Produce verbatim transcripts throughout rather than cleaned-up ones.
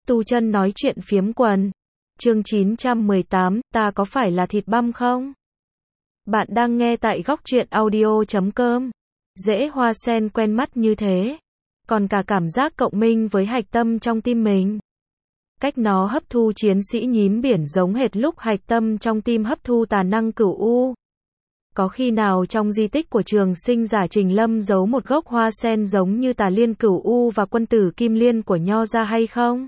tu chân nói chuyện phiếm quần. Chương chín trăm mười tám, ta có phải là thịt băm không? Bạn đang nghe tại góc truyện audio chấm com. Dễ hoa sen quen mắt như thế. Còn cả cảm giác cộng minh với hạch tâm trong tim mình. Cách nó hấp thu chiến sĩ nhím biển giống hệt lúc hạch tâm trong tim hấp thu tà năng cửu u. Có khi nào trong di tích của trường sinh giả Trình Lâm giấu một gốc hoa sen giống như tà liên cửu u và quân tử kim liên của Nho ra hay không?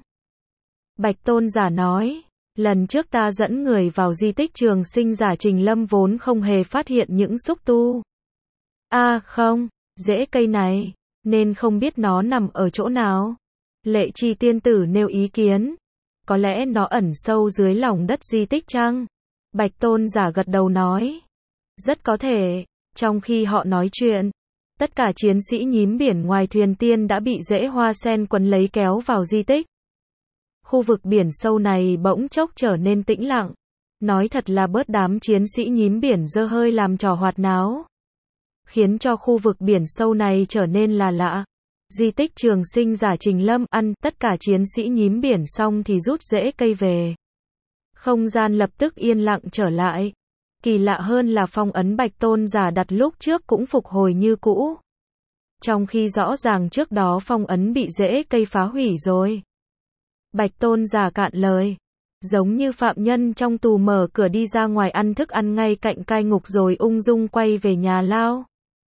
Bạch Tôn giả nói, lần trước ta dẫn người vào di tích trường sinh giả Trình Lâm vốn không hề phát hiện những xúc tu. A à, không, rễ cây này, nên không biết nó nằm ở chỗ nào. Lệ Chi tiên tử nêu ý kiến. Có lẽ nó ẩn sâu dưới lòng đất di tích chăng? Bạch Tôn giả gật đầu nói. Rất có thể, trong khi họ nói chuyện, tất cả chiến sĩ nhím biển ngoài thuyền tiên đã bị rễ hoa sen quấn lấy kéo vào di tích. Khu vực biển sâu này bỗng chốc trở nên tĩnh lặng. Nói thật là bớt đám chiến sĩ nhím biển dơ hơi làm trò hoạt náo. Khiến cho khu vực biển sâu này trở nên là lạ. Di tích trường sinh giả Trình Lâm ăn tất cả chiến sĩ nhím biển xong thì rút rễ cây về. Không gian lập tức yên lặng trở lại. Kỳ lạ hơn là phong ấn Bạch Tôn giả đặt lúc trước cũng phục hồi như cũ. Trong khi rõ ràng trước đó phong ấn bị rễ cây phá hủy rồi. Bạch Tôn giả cạn lời. Giống như phạm nhân trong tù mở cửa đi ra ngoài ăn thức ăn ngay cạnh cai ngục rồi ung dung quay về nhà lao.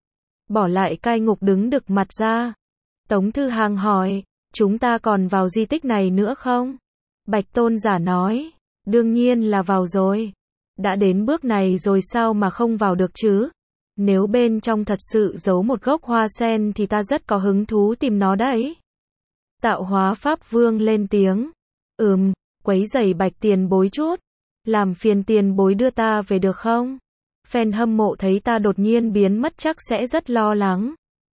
Bỏ lại cai ngục đứng đực mặt ra. Tống Thư Hàng hỏi, chúng ta còn vào di tích này nữa không? Bạch Tôn giả nói, đương nhiên là vào rồi. Đã đến bước này rồi sao mà không vào được chứ? Nếu bên trong thật sự giấu một gốc hoa sen thì ta rất có hứng thú tìm nó đấy. Tạo Hóa Pháp Vương lên tiếng. Ừm, quấy rầy Bạch tiền bối chút. Làm phiền tiền bối đưa ta về được không? Fan hâm mộ thấy ta đột nhiên biến mất chắc sẽ rất lo lắng.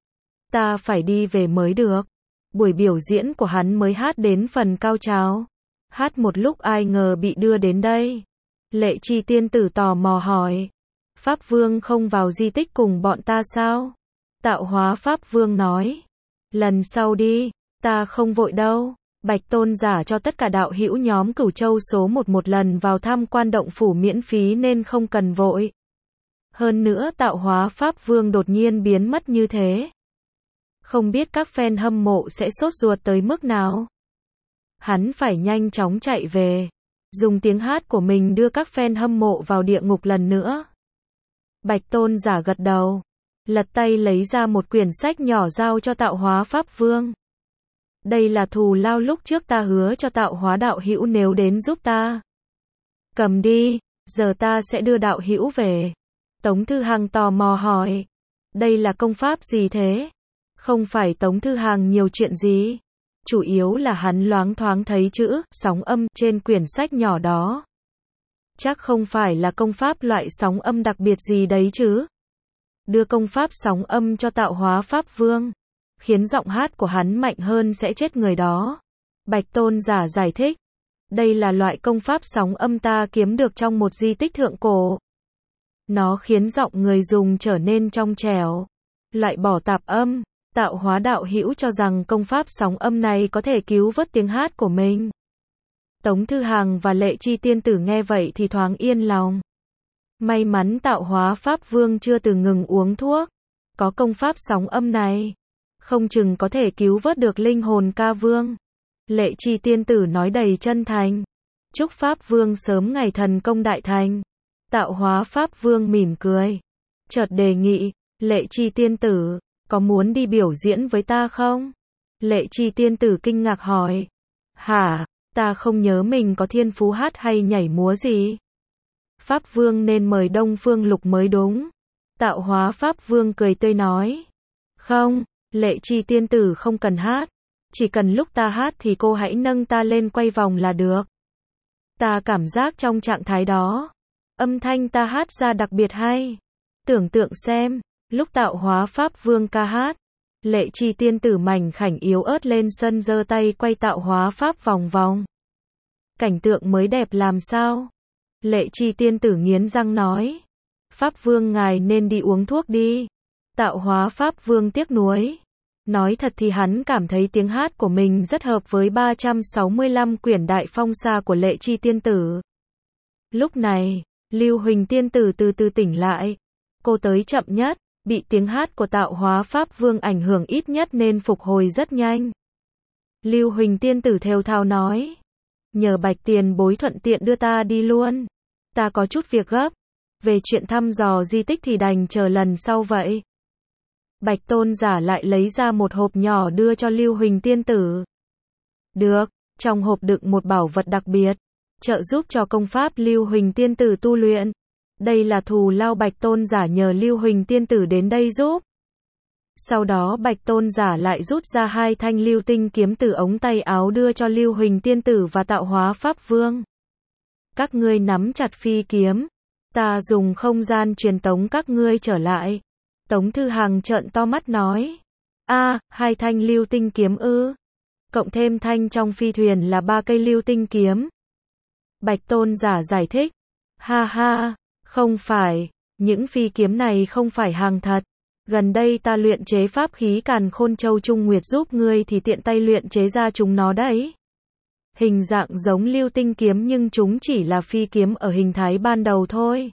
Ta phải đi về mới được. Buổi biểu diễn của hắn mới hát đến phần cao trào. Hát một lúc ai ngờ bị đưa đến đây. Lệ Chi tiên tử tò mò hỏi. Pháp Vương không vào di tích cùng bọn ta sao? Tạo Hóa Pháp Vương nói. Lần sau đi, ta không vội đâu. Bạch Tôn giả cho tất cả đạo hữu nhóm Cửu Châu số một một lần vào tham quan động phủ miễn phí nên không cần vội. Hơn nữa Tạo Hóa Pháp Vương đột nhiên biến mất như thế. Không biết các fan hâm mộ sẽ sốt ruột tới mức nào. Hắn phải nhanh chóng chạy về. Dùng tiếng hát của mình đưa các fan hâm mộ vào địa ngục lần nữa. Bạch Tôn giả gật đầu. Lật tay lấy ra một quyển sách nhỏ giao cho Tạo Hóa Pháp Vương. Đây là thù lao lúc trước ta hứa cho Tạo Hóa đạo hữu nếu đến giúp ta. Cầm đi, giờ ta sẽ đưa đạo hữu về. Tống Thư Hàng tò mò hỏi. Đây là công pháp gì thế? Không phải Tống Thư Hàng nhiều chuyện gì. Chủ yếu là hắn loáng thoáng thấy chữ sóng âm trên quyển sách nhỏ đó. Chắc không phải là công pháp loại sóng âm đặc biệt gì đấy chứ. Đưa công pháp sóng âm cho Tạo Hóa Pháp Vương, khiến giọng hát của hắn mạnh hơn sẽ chết người đó. Bạch Tôn giả giải thích. Đây là loại công pháp sóng âm ta kiếm được trong một di tích thượng cổ. Nó khiến giọng người dùng trở nên trong trẻo, loại bỏ tạp âm. Tạo Hóa đạo hữu cho rằng công pháp sóng âm này có thể cứu vớt tiếng hát của mình. Tống Thư Hàng và Lệ Chi tiên tử nghe vậy thì thoáng yên lòng. May mắn Tạo Hóa Pháp Vương chưa từng ngừng uống thuốc. Có công pháp sóng âm này, không chừng có thể cứu vớt được linh hồn ca vương. Lệ Chi tiên tử nói đầy chân thành. Chúc Pháp Vương sớm ngày thần công đại thành. Tạo Hóa Pháp Vương mỉm cười. Chợt đề nghị, Lệ Chi tiên tử, có muốn đi biểu diễn với ta không? Lệ Chi tiên tử kinh ngạc hỏi. Hả, ta không nhớ mình có thiên phú hát hay nhảy múa gì. Pháp Vương nên mời Đông Phương Lục mới đúng. Tạo Hóa Pháp Vương cười tươi nói. Không, Lệ Chi tiên tử không cần hát. Chỉ cần lúc ta hát thì cô hãy nâng ta lên quay vòng là được. Ta cảm giác trong trạng thái đó, âm thanh ta hát ra đặc biệt hay. Tưởng tượng xem, lúc Tạo Hóa Pháp Vương ca hát, Lệ Chi tiên tử mảnh khảnh yếu ớt lên sân giơ tay quay Tạo Hóa Pháp vòng vòng. Cảnh tượng mới đẹp làm sao? Lệ Chi tiên tử nghiến răng nói. Pháp Vương ngài nên đi uống thuốc đi. Tạo Hóa Pháp Vương tiếc nuối. Nói thật thì hắn cảm thấy tiếng hát của mình rất hợp với ba trăm sáu mươi lăm quyển Đại Phong Sa của Lệ Chi tiên tử. Lúc này, Lưu Huỳnh tiên tử từ từ tỉnh lại. Cô tới chậm nhất, bị tiếng hát của Tạo Hóa Pháp Vương ảnh hưởng ít nhất nên phục hồi rất nhanh. Lưu Huỳnh tiên tử thều thào nói, nhờ Bạch tiền bối thuận tiện đưa ta đi luôn. Ta có chút việc gấp. Về chuyện thăm dò di tích thì đành chờ lần sau vậy. Bạch tôn giả lại lấy ra một hộp nhỏ đưa cho Lưu Huỳnh tiên tử. Được, trong hộp đựng một bảo vật đặc biệt, trợ giúp cho công pháp Lưu Huỳnh tiên tử tu luyện. Đây là thù lao Bạch tôn giả nhờ Lưu Huỳnh tiên tử đến đây giúp. Sau đó Bạch tôn giả lại rút ra hai thanh lưu tinh kiếm từ ống tay áo đưa cho Lưu Huỳnh tiên tử và Tạo Hóa Pháp Vương. Các ngươi nắm chặt phi kiếm, ta dùng không gian truyền tống các ngươi trở lại. Tống Thư Hằng trợn to mắt nói, a, hai thanh lưu tinh kiếm ư? Cộng thêm thanh trong phi thuyền là ba cây lưu tinh kiếm. Bạch tôn giả giải thích, ha ha, không phải, những phi kiếm này không phải hàng thật. Gần đây ta luyện chế pháp khí Càn Khôn Châu Trung Nguyệt giúp ngươi thì tiện tay luyện chế ra chúng nó đấy. Hình dạng giống lưu tinh kiếm nhưng chúng chỉ là phi kiếm ở hình thái ban đầu thôi.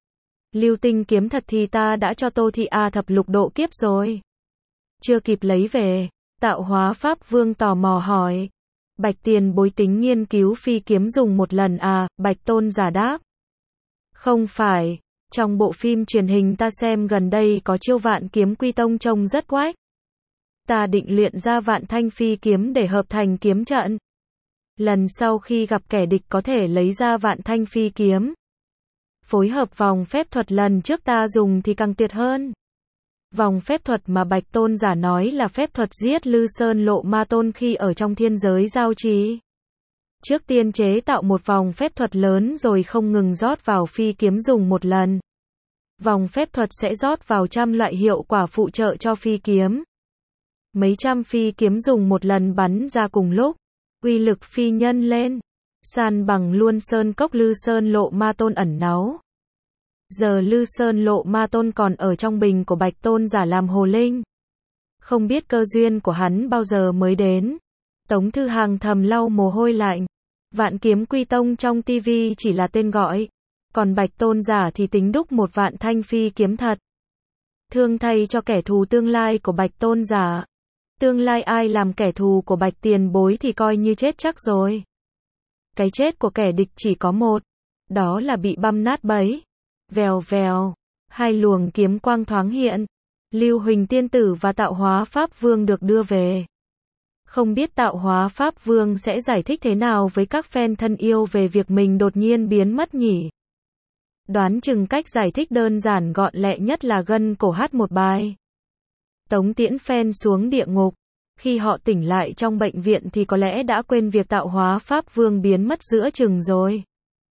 Lưu tinh kiếm thật thì ta đã cho Tô Thị A thập lục độ kiếp rồi. Chưa kịp lấy về, Tạo Hóa Pháp Vương tò mò hỏi. Bạch tiền bối tính nghiên cứu phi kiếm dùng một lần à? Bạch tôn giả đáp. Không phải, trong bộ phim truyền hình ta xem gần đây có chiêu Vạn Kiếm Quy Tông trông rất quách. Ta định luyện ra vạn thanh phi kiếm để hợp thành kiếm trận. Lần sau khi gặp kẻ địch có thể lấy ra vạn thanh phi kiếm. Phối hợp vòng phép thuật lần trước ta dùng thì càng tuyệt hơn. Vòng phép thuật mà Bạch tôn giả nói là phép thuật giết Lư Sơn Lộ Ma Tôn khi ở trong thiên giới giao trì. Trước tiên chế tạo một vòng phép thuật lớn rồi không ngừng rót vào phi kiếm dùng một lần. Vòng phép thuật sẽ rót vào trăm loại hiệu quả phụ trợ cho phi kiếm. Mấy trăm phi kiếm dùng một lần bắn ra cùng lúc. Uy lực phi nhân lên. San bằng luôn sơn cốc Lư Sơn Lộ Ma Tôn ẩn náu. Giờ Lư Sơn Lộ Ma Tôn còn ở trong bình của Bạch tôn giả làm hồ linh. Không biết cơ duyên của hắn bao giờ mới đến. Tống Thư Hằng thầm lau mồ hôi lạnh. Vạn Kiếm Quy Tông trong tivi chỉ là tên gọi. Còn Bạch tôn giả thì tính đúc một vạn thanh phi kiếm thật. Thương thay cho kẻ thù tương lai của Bạch tôn giả. Tương lai ai làm kẻ thù của Bạch tiền bối thì coi như chết chắc rồi. Cái chết của kẻ địch chỉ có một. Đó là bị băm nát bấy. Vèo vèo. Hai luồng kiếm quang thoáng hiện. Lưu Huỳnh tiên tử và Tạo Hóa Pháp Vương được đưa về. Không biết Tạo Hóa Pháp Vương sẽ giải thích thế nào với các fan thân yêu về việc mình đột nhiên biến mất nhỉ? Đoán chừng cách giải thích đơn giản gọn lẹ nhất là gân cổ hát một bài. Tống tiễn fan xuống địa ngục. Khi họ tỉnh lại trong bệnh viện thì có lẽ đã quên việc Tạo Hóa Pháp Vương biến mất giữa chừng rồi.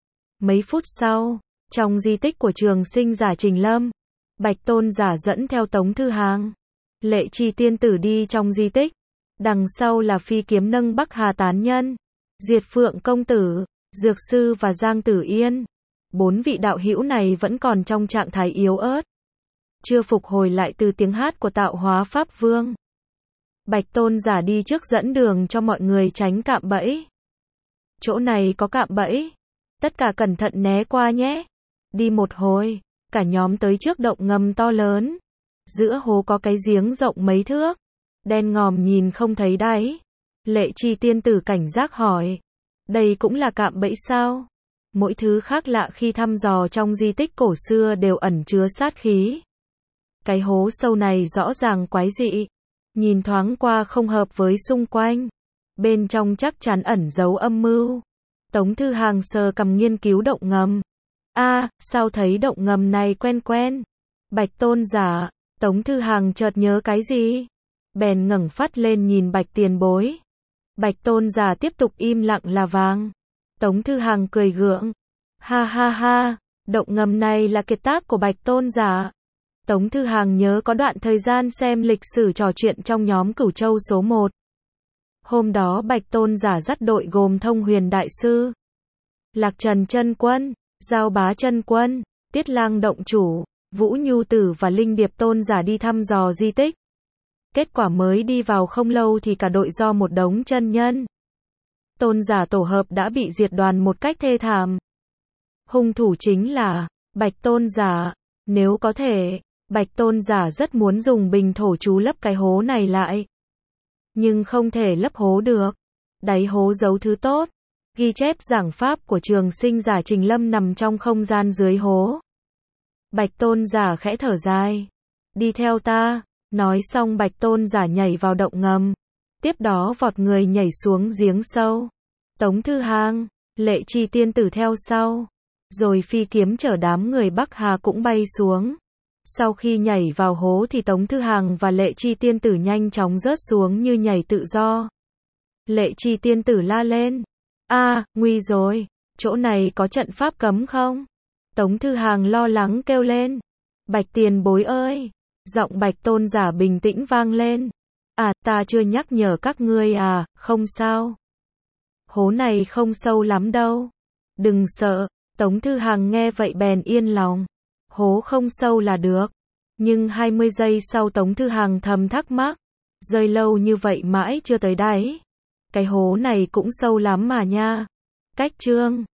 Mấy phút sau, trong di tích của Trường Sinh giả Trình Lâm, Bạch tôn giả dẫn theo Tống Thư Hằng, Lệ Chi tiên tử đi trong di tích. Đằng sau là phi kiếm nâng Bắc Hà tán nhân, Diệt Phượng công tử, Dược sư và Giang Tử Yên. Bốn vị đạo hữu này vẫn còn trong trạng thái yếu ớt, chưa phục hồi lại từ tiếng hát của Tạo Hóa Pháp Vương. Bạch tôn giả đi trước dẫn đường cho mọi người tránh cạm bẫy. Chỗ này có cạm bẫy, tất cả cẩn thận né qua nhé. Đi một hồi, cả nhóm tới trước động ngầm to lớn. Giữa hố có cái giếng rộng mấy thước, đen ngòm nhìn không thấy đáy. Lệ Chi tiên tử cảnh giác hỏi, đây cũng là cạm bẫy sao? Mỗi thứ khác lạ khi thăm dò trong di tích cổ xưa đều ẩn chứa sát khí. Cái hố sâu này rõ ràng quái dị, nhìn thoáng qua không hợp với xung quanh. Bên trong chắc chắn ẩn giấu âm mưu. Tống Thư Hằng sờ cằm nghiên cứu động ngầm. A, à, sao thấy động ngầm này quen quen? Bạch tôn giả. Tống Thư Hằng chợt nhớ cái gì? Bèn ngẩng phát lên nhìn Bạch tiền bối. Bạch tôn giả tiếp tục im lặng là vàng. Tống Thư Hằng cười gượng. Ha ha ha, động ngầm này là kiệt tác của Bạch tôn giả. Tống Thư Hằng nhớ có đoạn thời gian xem lịch sử trò chuyện trong nhóm Cửu Châu số một. Hôm đó Bạch tôn giả dắt đội gồm Thông Huyền đại sư, Lạc Trần chân quân, Giao Bá chân quân, Tiết Lang động chủ, Vũ Nhu tử và Linh Điệp tôn giả đi thăm dò di tích. Kết quả mới đi vào không lâu thì cả đội do một đống chân nhân tôn giả tổ hợp đã bị diệt đoàn một cách thê thảm. Hung thủ chính là Bạch tôn giả. Nếu có thể, Bạch tôn giả rất muốn dùng bình thổ chú lấp cái hố này lại. Nhưng không thể lấp hố được. Đáy hố giấu thứ tốt. Ghi chép giảng pháp của trường sinh giả Trình Lâm nằm trong không gian dưới hố. Bạch tôn giả khẽ thở dài. Đi theo ta. Nói xong Bạch tôn giả nhảy vào động ngầm. Tiếp đó vọt người nhảy xuống giếng sâu. Tống Thư Hàng, Lệ Chi tiên tử theo sau. Rồi phi kiếm chở đám người Bắc Hà cũng bay xuống. Sau khi nhảy vào hố thì Tống Thư Hàng và Lệ Chi tiên tử nhanh chóng rớt xuống như nhảy tự do. Lệ Chi tiên tử la lên. A, nguy rồi, chỗ này có trận pháp cấm không? Tống Thư Hàng lo lắng kêu lên. Bạch tiền bối ơi! Giọng Bạch tôn giả bình tĩnh vang lên. À, ta chưa nhắc nhở các ngươi à, không sao. Hố này không sâu lắm đâu. Đừng sợ. Tống Thư Hàng nghe vậy bèn yên lòng. Hố không sâu là được. Nhưng hai mươi giây sau Tống Thư Hàng thầm thắc mắc. Rơi lâu như vậy mãi chưa tới đáy. Cái hố này cũng sâu lắm mà nha. Cách chương